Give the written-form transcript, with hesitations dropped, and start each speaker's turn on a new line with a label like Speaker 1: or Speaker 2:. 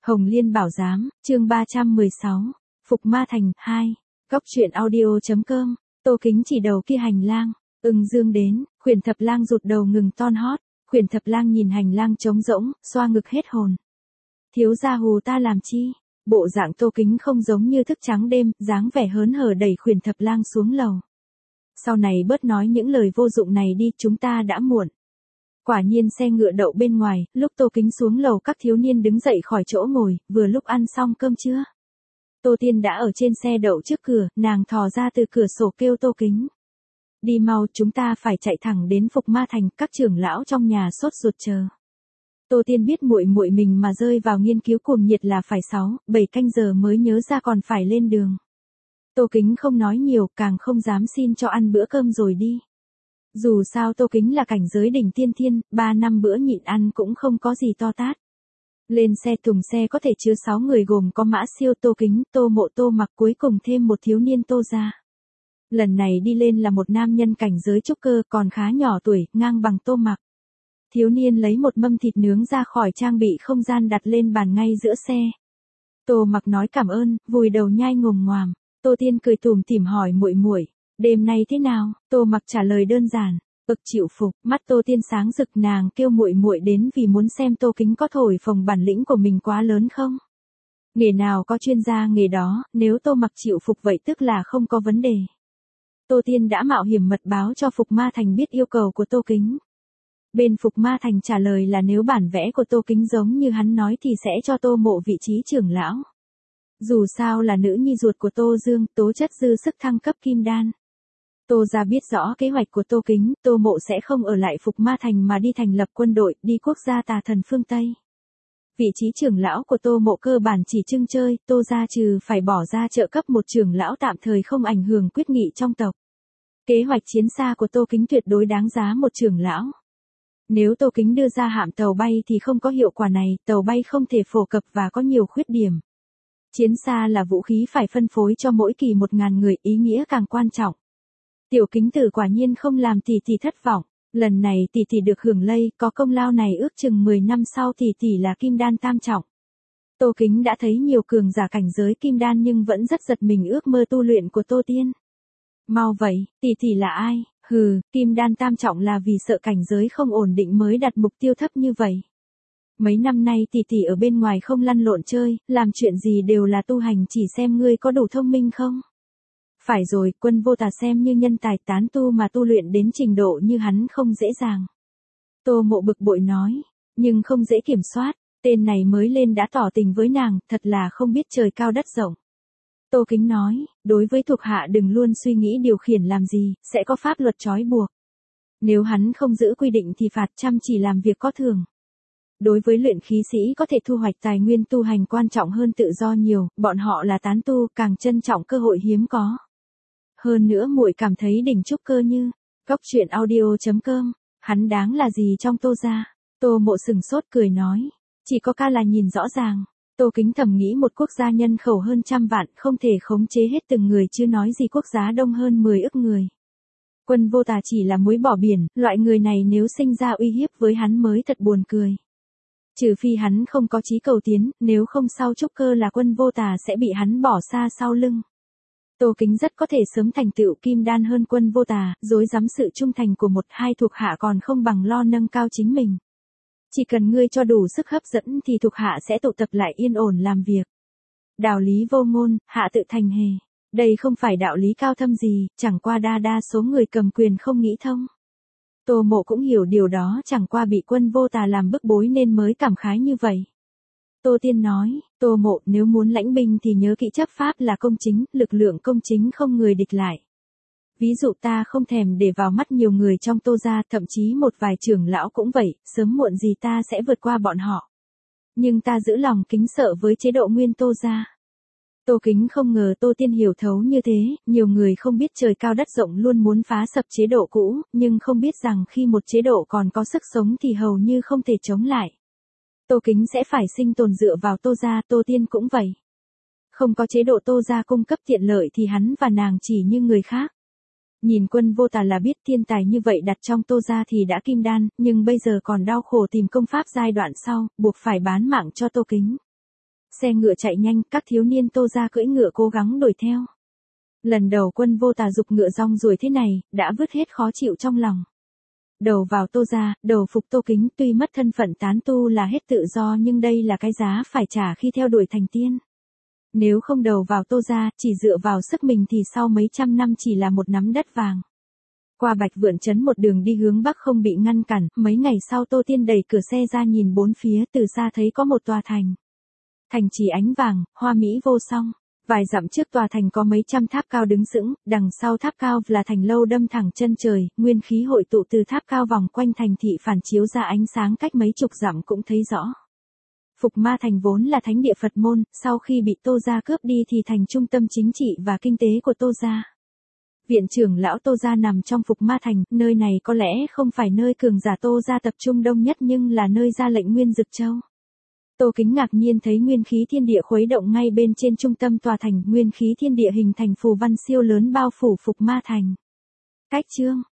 Speaker 1: Hồng Liên Bảo Giám, chương 316, Phục Ma Thành, 2, Góc truyện audio.com, Tô Kính chỉ đầu kia hành lang, Ưng Dương đến, Khuyển Thập Lang rụt đầu ngừng ton hót, Khuyển Thập Lang nhìn hành lang trống rỗng, xoa ngực hết hồn. Thiếu gia hù ta làm chi? Bộ dạng Tô Kính không giống như thức trắng đêm, dáng vẻ hớn hở đẩy Khuyển Thập Lang xuống lầu. Sau này bớt nói những lời vô dụng này đi, chúng ta đã muộn. Quả nhiên xe ngựa đậu bên ngoài, lúc Tô Kính xuống lầu các thiếu niên đứng dậy khỏi chỗ ngồi, vừa lúc ăn xong cơm trưa. Tô Tiên đã ở trên xe đậu trước cửa, nàng thò ra từ cửa sổ kêu Tô Kính. Đi mau, chúng ta phải chạy thẳng đến Phục Ma Thành, các trưởng lão trong nhà sốt ruột chờ. Tô Tiên biết muội muội mình mà rơi vào nghiên cứu cuồng nhiệt là phải 6-7 canh giờ mới nhớ ra còn phải lên đường. Tô Kính không nói nhiều, càng không dám xin cho ăn bữa cơm rồi đi. Dù sao Tô Kính là cảnh giới đỉnh tiên thiên, 3 năm bữa nhịn ăn cũng không có gì to tát. Lên xe thùng xe có thể chứa 6 người gồm có Mã Siêu, Tô Kính, Tô Mộ, Tô Mặc, cuối cùng thêm một thiếu niên Tô Gia. Lần này đi lên là một nam nhân cảnh giới trúc cơ, còn khá nhỏ tuổi, ngang bằng Tô Mặc. Thiếu niên lấy một mâm thịt nướng ra khỏi trang bị không gian đặt lên bàn ngay giữa xe. Tô Mặc nói cảm ơn, vùi đầu nhai ngồm ngoàm. Tô Tiên cười tủm tỉm hỏi muội muội, đêm nay thế nào? Tô Mặc trả lời đơn giản, chịu phục. Mắt Tô Tiên sáng rực, nàng kêu muội muội đến vì muốn xem Tô Kính có thổi phồng bản lĩnh của mình quá lớn không. Nghề nào có chuyên gia nghề đó, nếu Tô Mặc chịu phục vậy tức là không có vấn đề. Tô Tiên đã mạo hiểm mật báo cho Phục Ma Thành biết yêu cầu của Tô Kính. Bên Phục Ma Thành trả lời là nếu bản vẽ của Tô Kính giống như hắn nói thì sẽ cho Tô Mộ vị trí trưởng lão. Dù sao là nữ nhi ruột của Tô Dương, tố chất dư sức thăng cấp kim đan. Tô Gia biết rõ kế hoạch của Tô Kính, Tô Mộ sẽ không ở lại Phục Ma Thành mà đi thành lập quân đội, đi quốc gia tà thần phương Tây. Vị trí trưởng lão của Tô Mộ cơ bản chỉ trưng chơi, Tô Gia trừ phải bỏ ra trợ cấp một trưởng lão tạm thời không ảnh hưởng quyết nghị trong tộc. Kế hoạch chiến xa của Tô Kính tuyệt đối đáng giá một trưởng lão. Nếu Tô Kính đưa ra hạm tàu bay thì không có hiệu quả này, tàu bay không thể phổ cập và có nhiều khuyết điểm. Chiến xa là vũ khí phải phân phối cho mỗi kỳ 1000 người, ý nghĩa càng quan trọng. Tiểu Kính Tử quả nhiên không làm tỷ tỷ thất vọng, lần này tỷ tỷ được hưởng lây, có công lao này ước chừng 10 năm sau tỷ tỷ là kim đan tam trọng. Tô Kính đã thấy nhiều cường giả cảnh giới kim đan nhưng vẫn rất giật mình ước mơ tu luyện của Tô Tiên. Mau vậy, tỷ tỷ là ai? Hừ, kim đan tam trọng là vì sợ cảnh giới không ổn định mới đặt mục tiêu thấp như vậy. Mấy năm nay tỷ tỷ ở bên ngoài không lăn lộn chơi, làm chuyện gì đều là tu hành, chỉ xem ngươi có đủ thông minh không. Phải rồi, Quân Vô Tà xem như nhân tài tán tu mà tu luyện đến trình độ như hắn không dễ dàng. Tô Mộ bực bội nói, nhưng không dễ kiểm soát, tên này mới lên đã tỏ tình với nàng, thật là không biết trời cao đất rộng. Tô Kính nói, đối với thuộc hạ đừng luôn suy nghĩ điều khiển làm gì, sẽ có pháp luật trói buộc. Nếu hắn không giữ quy định thì phạt, chăm chỉ làm việc có thưởng. Đối với luyện khí sĩ có thể thu hoạch tài nguyên tu hành quan trọng hơn tự do nhiều, bọn họ là tán tu, càng trân trọng cơ hội hiếm có. Hơn nữa muội cảm thấy đỉnh trúc cơ như, Góc truyện audio.com, hắn đáng là gì trong Tô Gia? Tô Mộ sừng sốt cười nói, chỉ có ca là nhìn rõ ràng. Tô Kính thầm nghĩ một quốc gia nhân khẩu hơn 100 vạn không thể khống chế hết từng người, chứ nói gì quốc gia đông hơn 10 ức người. Quân Vô Tà chỉ là muối bỏ biển, loại người này nếu sinh ra uy hiếp với hắn mới thật buồn cười. Trừ phi hắn không có chí cầu tiến, nếu không sau trúc cơ là Quân Vô Tà sẽ bị hắn bỏ xa sau lưng. Tô Kính rất có thể sớm thành tựu kim đan hơn Quân Vô Tà, dối dám sự trung thành của 1-2 thuộc hạ còn không bằng lo nâng cao chính mình. Chỉ cần ngươi cho đủ sức hấp dẫn thì thuộc hạ sẽ tụ tập lại yên ổn làm việc. Đạo lý vô ngôn, hạ tự thành hề. Đây không phải đạo lý cao thâm gì, chẳng qua đa số người cầm quyền không nghĩ thông. Tô Mộ cũng hiểu điều đó, chẳng qua bị Quân Vô Tà làm bức bối nên mới cảm khái như vậy. Tô Tiên nói, Tô Mộ nếu muốn lãnh binh thì nhớ kỹ chấp pháp là công chính, lực lượng công chính không người địch lại. Ví dụ ta không thèm để vào mắt nhiều người trong Tô Gia, thậm chí một vài trưởng lão cũng vậy, sớm muộn gì ta sẽ vượt qua bọn họ. Nhưng ta giữ lòng kính sợ với chế độ nguyên Tô Gia. Tô Kính không ngờ Tô Tiên hiểu thấu như thế, nhiều người không biết trời cao đất rộng luôn muốn phá sập chế độ cũ, nhưng không biết rằng khi một chế độ còn có sức sống thì hầu như không thể chống lại. Tô Kính sẽ phải sinh tồn dựa vào Tô Gia, Tô Tiên cũng vậy. Không có chế độ Tô Gia cung cấp tiện lợi thì hắn và nàng chỉ như người khác. Nhìn Quân Vô Tà là biết thiên tài như vậy đặt trong Tô Gia thì đã kim đan, nhưng bây giờ còn đau khổ tìm công pháp giai đoạn sau, buộc phải bán mạng cho Tô Kính. Xe ngựa chạy nhanh, các thiếu niên Tô gia cưỡi ngựa cố gắng đuổi theo. Lần đầu Quân Vô Tà dục ngựa rong ruổi thế này, đã vứt hết khó chịu trong lòng. Đầu vào Tô gia, đầu phục Tô Kính, tuy mất thân phận tán tu là hết tự do nhưng đây là cái giá phải trả khi theo đuổi thành tiên. Nếu không đầu vào Tô gia, chỉ dựa vào sức mình thì sau mấy trăm năm chỉ là một nắm đất vàng. Qua Bạch Vượn Trấn một đường đi hướng Bắc không bị ngăn cản, mấy ngày sau Tô Tiên đẩy cửa xe ra nhìn bốn phía, từ xa thấy có một tòa thành. Thành chỉ ánh vàng, hoa mỹ vô song. Vài dặm trước tòa thành có mấy trăm tháp cao đứng sững, đằng sau tháp cao là thành lâu đâm thẳng chân trời, nguyên khí hội tụ từ tháp cao vòng quanh thành thị phản chiếu ra ánh sáng cách mấy chục dặm cũng thấy rõ. Phục Ma Thành vốn là thánh địa Phật môn, sau khi bị Tô gia cướp đi thì thành trung tâm chính trị và kinh tế của Tô gia. Viện trưởng lão Tô gia nằm trong Phục Ma Thành, nơi này có lẽ không phải nơi cường giả Tô gia tập trung đông nhất nhưng là nơi ra lệnh Nguyên Dực Châu. Tô Kính ngạc nhiên thấy nguyên khí thiên địa khuấy động ngay bên trên trung tâm tòa thành, nguyên khí thiên địa hình thành phù văn siêu lớn bao phủ Phục Ma Thành. Cách chương